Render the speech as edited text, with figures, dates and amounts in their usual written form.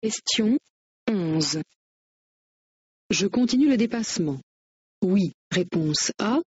Question 11. Je continue le dépassement. Oui. Réponse A.